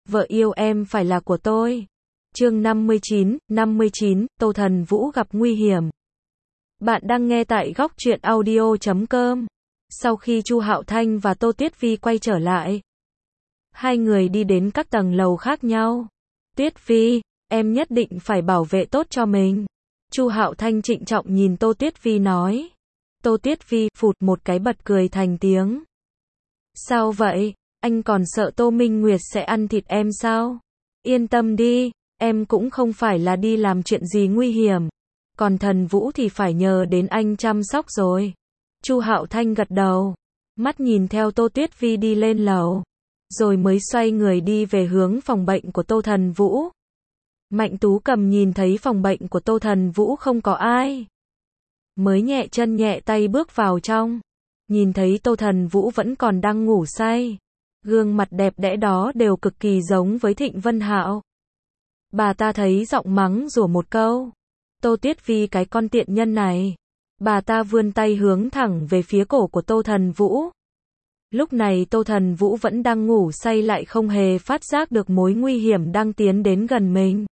vợ yêu em phải là của tôi. Chương 59, Tô Thần Vũ gặp nguy hiểm. Bạn đang nghe tại góc truyện audio.com. Sau khi Chu Hạo Thanh và Tô Tuyết Vi quay trở lại, hai người đi đến các tầng lầu khác nhau. Tuyết Vi, em nhất định phải bảo vệ tốt cho mình. Chu Hạo Thanh trịnh trọng nhìn Tô Tuyết Vi nói. Tô Tuyết Vi phụt một cái bật cười thành tiếng. Sao vậy? Anh còn sợ Tô Minh Nguyệt sẽ ăn thịt em sao? Yên tâm đi, em cũng không phải là đi làm chuyện gì nguy hiểm. Còn Thần Vũ thì phải nhờ đến anh chăm sóc rồi. Chu Hạo Thanh gật đầu, mắt nhìn theo Tô Tuyết Vi đi lên lầu, rồi mới xoay người đi về hướng phòng bệnh của Tô Thần Vũ. Mạnh Tú Cầm nhìn thấy phòng bệnh của Tô Thần Vũ không có ai, mới nhẹ chân nhẹ tay bước vào trong, nhìn thấy Tô Thần Vũ vẫn còn đang ngủ say. Gương mặt đẹp đẽ đó đều cực kỳ giống với Thịnh Vân Hạo. Bà ta thấy giọng mắng rủa một câu. Tô Tuyết Vi cái con tiện nhân này. Bà ta vươn tay hướng thẳng về phía cổ của Tô Thần Vũ. Lúc này Tô Thần Vũ vẫn đang ngủ say lại không hề phát giác được mối nguy hiểm đang tiến đến gần mình.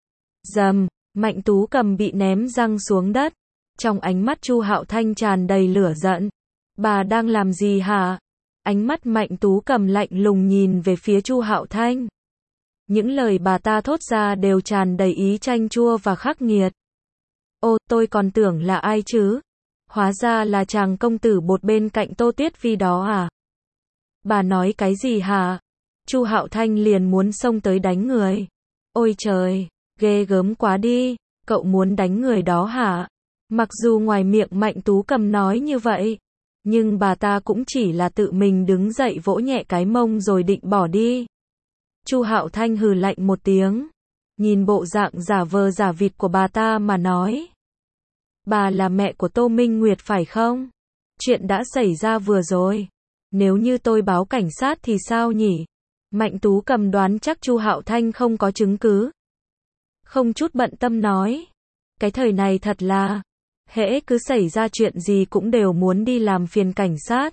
Rầm, Mạnh Tú Cầm bị ném răng xuống đất. Trong ánh mắt Chu Hạo Thanh tràn đầy lửa giận. Bà đang làm gì hả? Ánh mắt Mạnh Tú Cầm lạnh lùng nhìn về phía Chu Hạo Thanh. Những lời bà ta thốt ra đều tràn đầy ý chanh chua và khắc nghiệt. Ô, tôi còn tưởng là ai chứ? Hóa ra là chàng công tử bột bên cạnh Tô Tuyết Vi đó à? Bà nói cái gì hả? Chu Hạo Thanh liền muốn xông tới đánh người. Ôi trời, ghê gớm quá đi, cậu muốn đánh người đó hả? Mặc dù ngoài miệng Mạnh Tú Cầm nói như vậy, nhưng bà ta cũng chỉ là tự mình đứng dậy vỗ nhẹ cái mông rồi định bỏ đi. Chu Hạo Thanh hừ lạnh một tiếng, nhìn bộ dạng giả vờ giả vịt của bà ta mà nói. Bà là mẹ của Tô Minh Nguyệt phải không? Chuyện đã xảy ra vừa rồi. Nếu như tôi báo cảnh sát thì sao nhỉ? Mạnh Tú Cầm đoán chắc Chu Hạo Thanh không có chứng cứ. Không chút bận tâm nói. Cái thời này thật là, hễ cứ xảy ra chuyện gì cũng đều muốn đi làm phiền cảnh sát.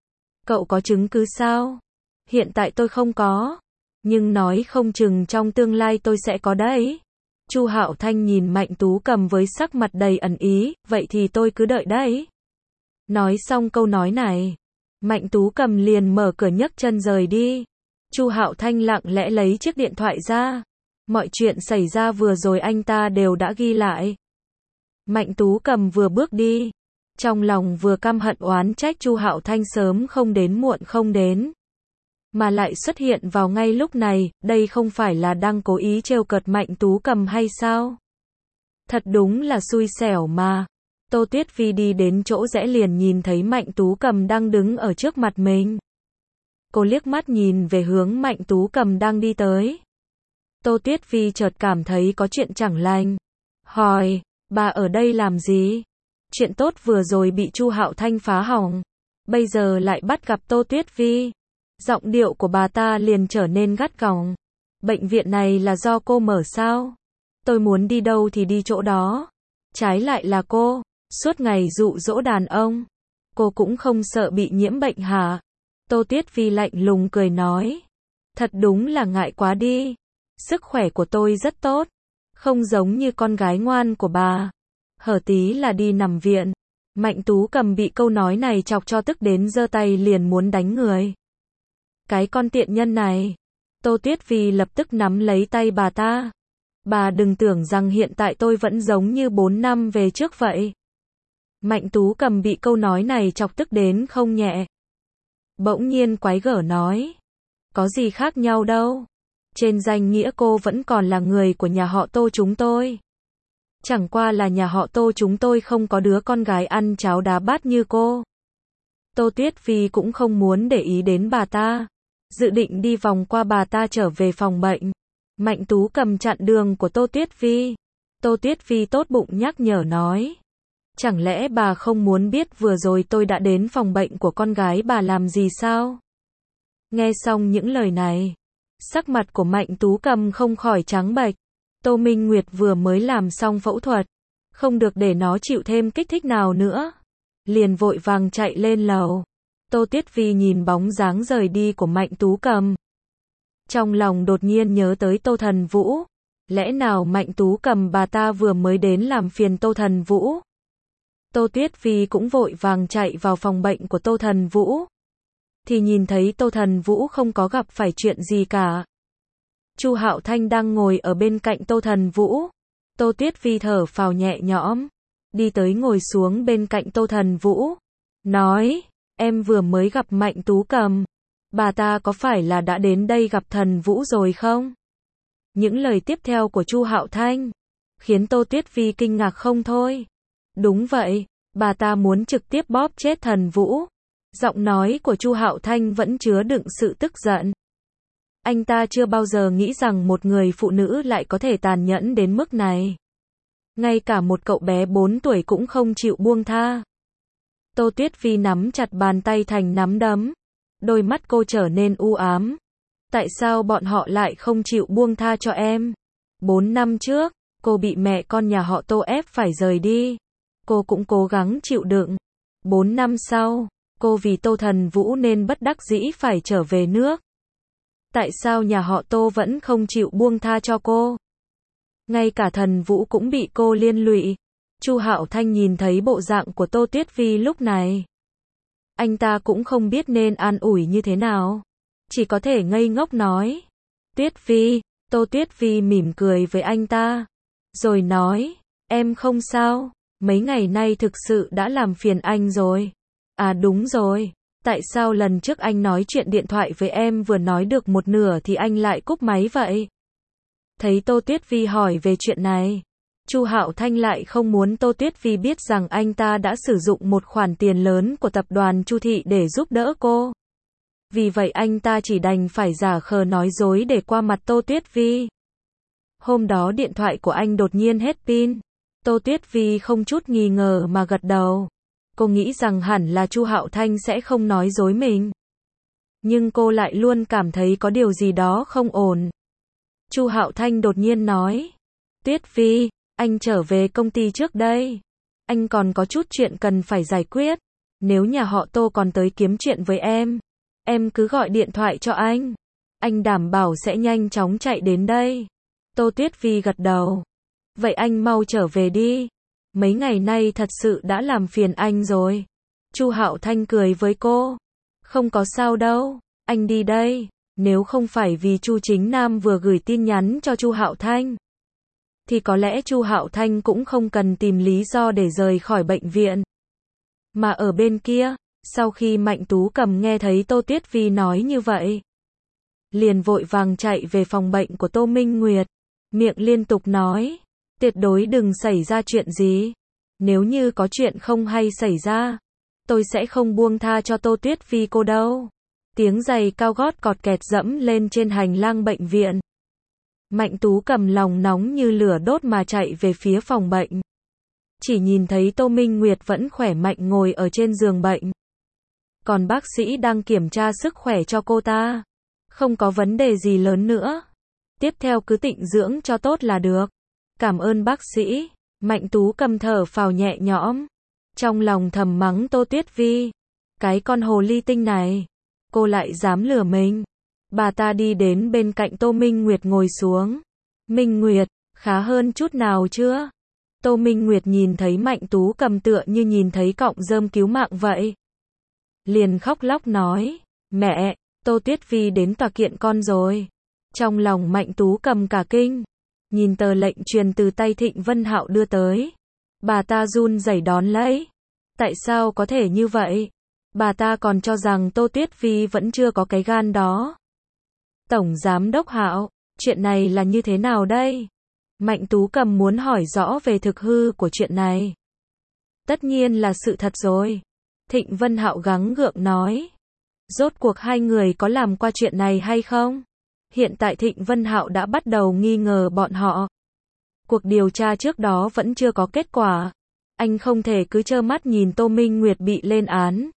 Cậu có chứng cứ sao? Hiện tại tôi không có, nhưng nói không chừng trong tương lai tôi sẽ có đấy. Chu Hạo Thanh nhìn Mạnh Tú Cầm với sắc mặt đầy ẩn ý, vậy thì tôi cứ đợi đấy. Nói xong câu nói này, Mạnh Tú Cầm liền mở cửa nhấc chân rời đi. Chu Hạo Thanh lặng lẽ lấy chiếc điện thoại ra. Mọi chuyện xảy ra vừa rồi anh ta đều đã ghi lại. Mạnh Tú Cầm vừa bước đi, trong lòng vừa căm hận oán trách Chu Hạo Thanh sớm không đến muộn không đến, mà lại xuất hiện vào ngay lúc này, đây không phải là đang cố ý trêu cợt Mạnh Tú Cầm hay sao? Thật đúng là xui xẻo mà. Tô Tuyết Vi đi đến chỗ rẽ liền nhìn thấy Mạnh Tú Cầm đang đứng ở trước mặt mình. Cô liếc mắt nhìn về hướng Mạnh Tú Cầm đang đi tới. Tô Tuyết Vi chợt cảm thấy có chuyện chẳng lành. Hỏi, bà ở đây làm gì? Chuyện tốt vừa rồi bị Chu Hạo Thanh phá hỏng, bây giờ lại bắt gặp Tô Tuyết Vi. Giọng điệu của bà ta liền trở nên gắt gỏng. Bệnh viện này là do cô mở sao? Tôi muốn đi đâu thì đi chỗ đó. Trái lại là cô, suốt ngày dụ dỗ đàn ông. Cô cũng không sợ bị nhiễm bệnh hả? Tô Tuyết Vi lạnh lùng cười nói. Thật đúng là ngại quá đi. Sức khỏe của tôi rất tốt, không giống như con gái ngoan của bà. Hở tí là đi nằm viện. Mạnh Tú Cầm bị câu nói này chọc cho tức đến giơ tay liền muốn đánh người. Cái con tiện nhân này. Tô Tuyết Vi lập tức nắm lấy tay bà ta. Bà đừng tưởng rằng hiện tại tôi vẫn giống như 4 năm về trước vậy. Mạnh Tú Cầm bị câu nói này chọc tức đến không nhẹ. Bỗng nhiên quái gở nói. Có gì khác nhau đâu. Trên danh nghĩa cô vẫn còn là người của nhà họ Tô chúng tôi. Chẳng qua là nhà họ Tô chúng tôi không có đứa con gái ăn cháo đá bát như cô. Tô Tuyết Vi cũng không muốn để ý đến bà ta, dự định đi vòng qua bà ta trở về phòng bệnh. Mạnh Tú Cầm chặn đường của Tô Tuyết Vi. Tô Tuyết Vi tốt bụng nhắc nhở nói. Chẳng lẽ bà không muốn biết vừa rồi tôi đã đến phòng bệnh của con gái bà làm gì sao? Nghe xong những lời này, sắc mặt của Mạnh Tú Cầm không khỏi trắng bệch. Tô Minh Nguyệt vừa mới làm xong phẫu thuật, không được để nó chịu thêm kích thích nào nữa. Liền vội vàng chạy lên lầu. Tô Tuyết Vi nhìn bóng dáng rời đi của Mạnh Tú Cầm. Trong lòng đột nhiên nhớ tới Tô Thần Vũ. Lẽ nào Mạnh Tú Cầm bà ta vừa mới đến làm phiền Tô Thần Vũ? Tô Tuyết Phi cũng vội vàng chạy vào phòng bệnh của Tô Thần Vũ. Thì nhìn thấy Tô Thần Vũ không có gặp phải chuyện gì cả. Chu Hạo Thanh đang ngồi ở bên cạnh Tô Thần Vũ. Tô Tuyết Phi thở phào nhẹ nhõm, đi tới ngồi xuống bên cạnh Tô Thần Vũ, nói, em vừa mới gặp Mạnh Tú Cầm, bà ta có phải là đã đến đây gặp Thần Vũ rồi không? Những lời tiếp theo của Chu Hạo Thanh khiến Tô Tuyết Phi kinh ngạc không thôi. Đúng vậy, bà ta muốn trực tiếp bóp chết Thần Vũ. Giọng nói của Chu Hạo Thanh vẫn chứa đựng sự tức giận. Anh ta chưa bao giờ nghĩ rằng một người phụ nữ lại có thể tàn nhẫn đến mức này. Ngay cả một cậu bé 4 tuổi cũng không chịu buông tha. Tô Tuyết Phi nắm chặt bàn tay thành nắm đấm. Đôi mắt cô trở nên u ám. Tại sao bọn họ lại không chịu buông tha cho em? 4 năm trước, cô bị mẹ con nhà họ Tô ép phải rời đi. Cô cũng cố gắng chịu đựng. 4 năm sau, cô vì Tô Thần Vũ nên bất đắc dĩ phải trở về nước. Tại sao nhà họ Tô vẫn không chịu buông tha cho cô? Ngay cả Thần Vũ cũng bị cô liên lụy. Chu Hạo Thanh nhìn thấy bộ dạng của Tô Tuyết Phi lúc này. Anh ta cũng không biết nên an ủi như thế nào. Chỉ có thể ngây ngốc nói. Tuyết Phi, Tô Tuyết Phi mỉm cười với anh ta. Rồi nói, em không sao, mấy ngày nay thực sự đã làm phiền anh rồi. À đúng rồi, tại sao lần trước anh nói chuyện điện thoại với em vừa nói được một nửa thì anh lại cúp máy vậy? Thấy Tô Tuyết Phi hỏi về chuyện này, Chu Hạo Thanh lại không muốn Tô Tuyết Phi biết rằng anh ta đã sử dụng một khoản tiền lớn của tập đoàn Chu Thị để giúp đỡ cô. Vì vậy anh ta chỉ đành phải giả khờ nói dối để qua mặt Tô Tuyết Phi. Hôm đó điện thoại của anh đột nhiên hết pin. Tô Tuyết Phi không chút nghi ngờ mà gật đầu. Cô nghĩ rằng hẳn là Chu Hạo Thanh sẽ không nói dối mình. Nhưng cô lại luôn cảm thấy có điều gì đó không ổn. Chu Hạo Thanh đột nhiên nói, Tuyết Phi, anh trở về công ty trước đây. Anh còn có chút chuyện cần phải giải quyết. Nếu nhà họ Tô còn tới kiếm chuyện với em cứ gọi điện thoại cho anh. Anh đảm bảo sẽ nhanh chóng chạy đến đây. Tô Tuyết Phi gật đầu. Vậy anh mau trở về đi. Mấy ngày nay thật sự đã làm phiền anh rồi. Chu Hạo Thanh cười với cô. Không có sao đâu, anh đi đây. Nếu không phải vì Chu Chính Nam vừa gửi tin nhắn cho Chu Hạo Thanh, thì có lẽ Chu Hạo Thanh cũng không cần tìm lý do để rời khỏi bệnh viện. Mà ở bên kia, sau khi Mạnh Tú Cầm nghe thấy Tô Tuyết Phi nói như vậy, liền vội vàng chạy về phòng bệnh của Tô Minh Nguyệt, miệng liên tục nói, tuyệt đối đừng xảy ra chuyện gì. Nếu như có chuyện không hay xảy ra, tôi sẽ không buông tha cho Tô Tuyết Phi cô đâu. Tiếng giày cao gót cọt kẹt dẫm lên trên hành lang bệnh viện. Mạnh Tú Cầm lòng nóng như lửa đốt mà chạy về phía phòng bệnh. Chỉ nhìn thấy Tô Minh Nguyệt vẫn khỏe mạnh ngồi ở trên giường bệnh. Còn bác sĩ đang kiểm tra sức khỏe cho cô ta. Không có vấn đề gì lớn nữa. Tiếp theo cứ tịnh dưỡng cho tốt là được. Cảm ơn bác sĩ. Mạnh Tú Cầm thở phào nhẹ nhõm. Trong lòng thầm mắng Tô Tuyết Phi. Cái con hồ ly tinh này. Cô lại dám lừa mình. Bà ta đi đến bên cạnh Tô Minh Nguyệt ngồi xuống. Minh Nguyệt, khá hơn chút nào chưa? Tô Minh Nguyệt nhìn thấy Mạnh Tú Cầm tựa như nhìn thấy cọng rơm cứu mạng vậy. Liền khóc lóc nói, mẹ, Tô Tuyết Phi đến tòa kiện con rồi. Trong lòng Mạnh Tú Cầm cả kinh. Nhìn tờ lệnh truyền từ tay Thịnh Vân Hạo đưa tới. Bà ta run rẩy đón lấy. Tại sao có thể như vậy? Bà ta còn cho rằng Tô Tuyết Phi vẫn chưa có cái gan đó. Tổng Giám đốc Hạo, chuyện này là như thế nào đây? Mạnh Tú Cầm muốn hỏi rõ về thực hư của chuyện này. Tất nhiên là sự thật rồi. Thịnh Vân Hạo gắng gượng nói. Rốt cuộc hai người có làm qua chuyện này hay không? Hiện tại Thịnh Vân Hạo đã bắt đầu nghi ngờ bọn họ. Cuộc điều tra trước đó vẫn chưa có kết quả. Anh không thể cứ trơ mắt nhìn Tô Minh Nguyệt bị lên án.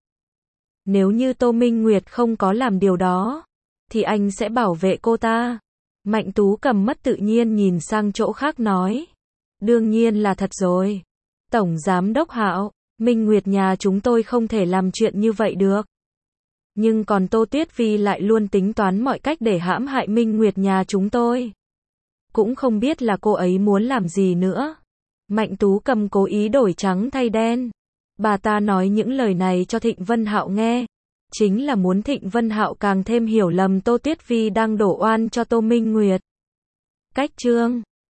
Nếu như Tô Minh Nguyệt không có làm điều đó, thì anh sẽ bảo vệ cô ta. Mạnh Tú Cầm mất tự nhiên nhìn sang chỗ khác nói. Đương nhiên là thật rồi. Tổng Giám đốc Hạo, Minh Nguyệt nhà chúng tôi không thể làm chuyện như vậy được. Nhưng còn Tô Tuyết Vi lại luôn tính toán mọi cách để hãm hại Minh Nguyệt nhà chúng tôi. Cũng không biết là cô ấy muốn làm gì nữa. Mạnh Tú Cầm cố ý đổi trắng thay đen. Bà ta nói những lời này cho Thịnh Vân Hạo nghe. Chính là muốn Thịnh Vân Hạo càng thêm hiểu lầm Tô Tuyết Vi đang đổ oan cho Tô Minh Nguyệt. Cách chương